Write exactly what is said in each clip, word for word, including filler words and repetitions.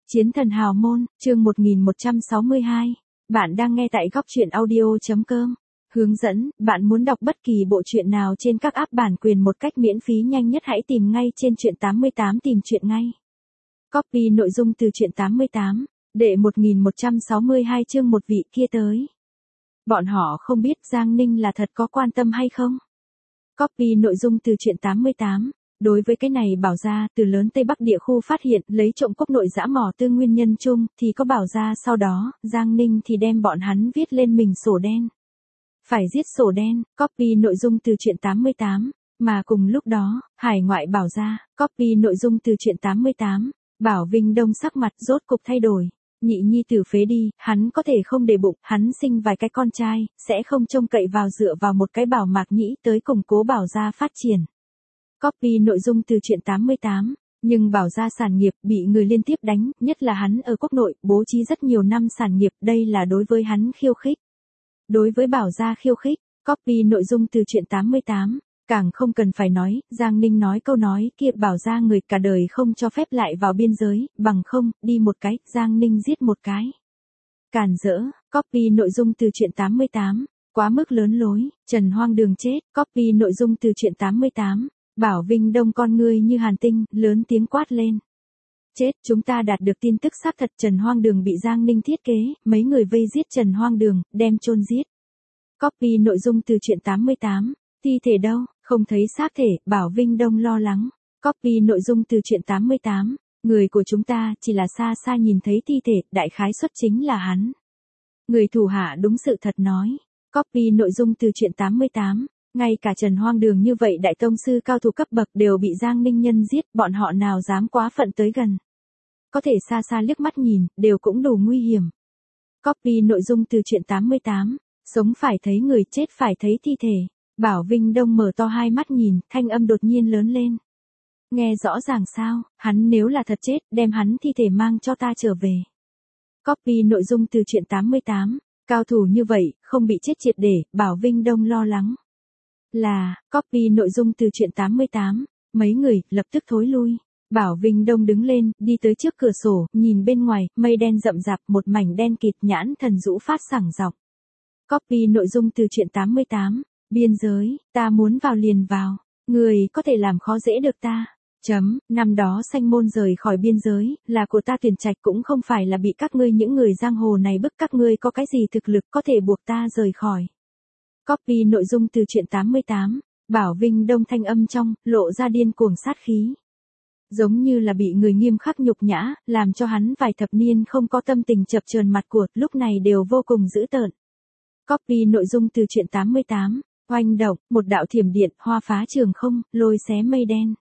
Chiến thần hào môn, chương một nghìn một trăm sáu mươi hai. Bạn đang nghe tại góc truyện audio.com. Hướng dẫn, bạn muốn đọc bất kỳ bộ truyện nào trên các app bản quyền một cách miễn phí nhanh nhất hãy tìm ngay trên truyện tám mươi tám tìm truyện ngay. Copy nội dung từ truyện tám mươi tám, đệ một nghìn một trăm sáu mươi hai chương một vị kia tới. Bọn họ không biết Giang Ninh là thật có quan tâm hay không. Copy nội dung từ truyện tám mươi tám. Đối với cái này bảo ra từ lớn Tây Bắc địa khu phát hiện lấy trộm quốc nội dã mỏ tư nguyên nhân chung thì có bảo ra sau đó, Giang Ninh thì đem bọn hắn viết lên mình sổ đen. Phải giết sổ đen, copy nội dung từ truyện tám mươi tám, mà cùng lúc đó, hải ngoại bảo ra, copy nội dung từ truyện tám mươi tám, Bảo Vinh Đông sắc mặt rốt cục thay đổi. Nhị nhi tử phế đi, hắn có thể không để bụng, hắn sinh vài cái con trai, sẽ không trông cậy vào dựa vào một cái Bảo Mạc Nhĩ tới củng cố bảo gia phát triển. Copy nội dung từ truyện tám mươi tám, nhưng bảo gia sản nghiệp bị người liên tiếp đánh, nhất là hắn ở quốc nội, bố trí rất nhiều năm sản nghiệp, đây là đối với hắn khiêu khích. Đối với bảo gia khiêu khích, copy nội dung từ truyện tám mươi tám, càng không cần phải nói, Giang Ninh nói câu nói kia bảo gia người cả đời không cho phép lại vào biên giới, bằng không, đi một cái, Giang Ninh giết một cái. Càn rỡ, copy nội dung từ truyện tám mươi tám, quá mức lớn lối, Trần Hoang Đường chết, copy nội dung từ truyện tám mươi tám. Bảo Vinh Đông con ngươi như hàn tinh, lớn tiếng quát lên. Chết, chúng ta đạt được tin tức xác thật Trần Hoang Đường bị Giang Ninh thiết kế, mấy người vây giết Trần Hoang Đường, đem chôn giết. Copy nội dung từ truyện tám mươi tám, thi thể đâu, không thấy xác thể, Bảo Vinh Đông lo lắng. Copy nội dung từ truyện tám mươi tám, người của chúng ta chỉ là xa xa nhìn thấy thi thể, đại khái xuất chính là hắn. Người thủ hạ đúng sự thật nói. Copy nội dung từ truyện tám mươi tám. Ngay cả Trần Hoang Đường như vậy đại tông sư cao thủ cấp bậc đều bị Giang Ninh nhân giết, bọn họ nào dám quá phận tới gần. Có thể xa xa liếc mắt nhìn, đều cũng đủ nguy hiểm. Copy nội dung từ truyện tám mươi tám, sống phải thấy người, chết phải thấy thi thể. Bảo Vinh Đông mở to hai mắt nhìn, thanh âm đột nhiên lớn lên. Nghe rõ ràng sao, hắn nếu là thật chết, đem hắn thi thể mang cho ta trở về. Copy nội dung từ truyện tám mươi tám, cao thủ như vậy, không bị chết triệt để, Bảo Vinh Đông lo lắng. Là, copy nội dung từ truyện tám mươi tám, mấy người, lập tức thối lui. Bảo Vinh Đông đứng lên, đi tới trước cửa sổ, nhìn bên ngoài, mây đen rậm rạp, một mảnh đen kịt nhãn thần rũ phát sảng dọc. Copy nội dung từ truyện tám mươi tám, biên giới, ta muốn vào liền vào, người có thể làm khó dễ được ta. Chấm, năm đó Sanh Môn rời khỏi biên giới, là của ta tuyển trạch cũng không phải là bị các ngươi những người giang hồ này bức các ngươi có cái gì thực lực có thể buộc ta rời khỏi. Copy nội dung từ truyện tám mươi tám, Bảo Vinh Đông thanh âm trong, lộ ra điên cuồng sát khí. Giống như là bị người nghiêm khắc nhục nhã, làm cho hắn vài thập niên không có tâm tình chập chờn mặt của, lúc này đều vô cùng dữ tợn. Copy nội dung từ truyện tám mươi tám, oanh động, một đạo thiểm điện, hoa phá trường không, lôi xé mây đen.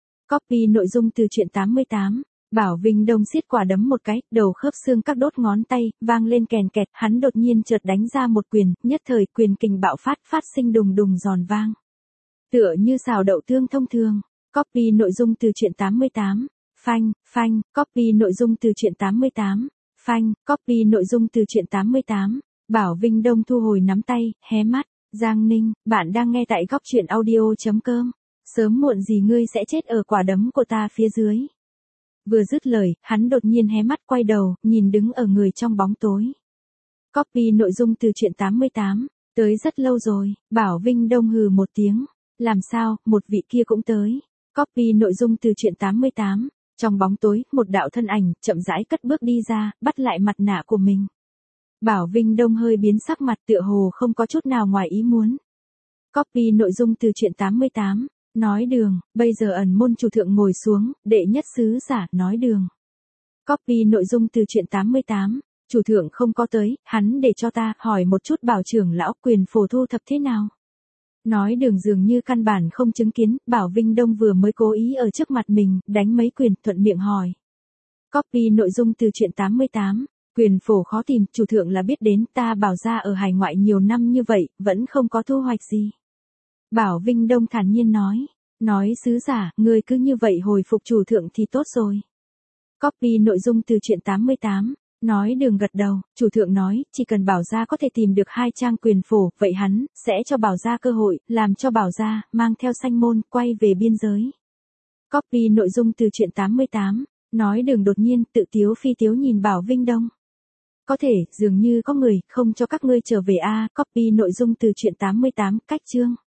Copy nội dung từ truyện tám mươi tám. Bảo Vinh Đông siết quả đấm một cái, đầu khớp xương các đốt ngón tay, vang lên kèn kẹt, hắn đột nhiên chợt đánh ra một quyền, nhất thời quyền kình bạo phát, phát sinh đùng đùng giòn vang. Tựa như xào đậu tương thông thường. Copy nội dung từ truyện tám mươi tám. Phanh, phanh, copy nội dung từ truyện tám mươi tám. Phanh, copy nội dung từ truyện tám mươi tám. Bảo Vinh Đông thu hồi nắm tay, hé mắt. Giang Ninh, bạn đang nghe tại góc truyện audio.com. Sớm muộn gì ngươi sẽ chết ở quả đấm của ta phía dưới. Vừa dứt lời, hắn đột nhiên hé mắt quay đầu, nhìn đứng ở người trong bóng tối. Copy nội dung từ truyện tám mươi tám, tới rất lâu rồi, Bảo Vinh Đông hừ một tiếng. Làm sao, một vị kia cũng tới. Copy nội dung từ truyện tám mươi tám, trong bóng tối, một đạo thân ảnh, chậm rãi cất bước đi ra, bắt lại mặt nạ của mình. Bảo Vinh Đông hơi biến sắc mặt tựa hồ không có chút nào ngoài ý muốn. Copy nội dung từ truyện tám mươi tám. Nói đường, bây giờ ẩn môn chủ thượng ngồi xuống, đệ nhất sứ giả, nói đường. Copy nội dung từ truyện tám mươi tám, chủ thượng không có tới, hắn để cho ta hỏi một chút Bảo trưởng lão quyền phổ thu thập thế nào. Nói đường dường như căn bản không chứng kiến, Bảo Vinh Đông vừa mới cố ý ở trước mặt mình, đánh mấy quyền, thuận miệng hỏi. Copy nội dung từ truyện tám mươi tám, quyền phổ khó tìm, chủ thượng là biết đến, ta bảo ra ở hải ngoại nhiều năm như vậy, vẫn không có thu hoạch gì. Bảo Vinh Đông thản nhiên nói, nói sứ giả, người cứ như vậy hồi phục chủ thượng thì tốt rồi. Copy nội dung từ truyện tám mươi tám, nói đường gật đầu, chủ thượng nói, chỉ cần bảo gia có thể tìm được hai trang quyền phổ, vậy hắn, sẽ cho bảo gia cơ hội, làm cho bảo gia, mang theo Sanh Môn, quay về biên giới. Copy nội dung từ truyện tám mươi tám, Nói Đường đột nhiên tự tiếu phi tiếu nhìn Bảo Vinh Đông. Có thể, dường như có người, không cho các ngươi trở về a. Copy nội dung từ truyện tám mươi tám, cách chương.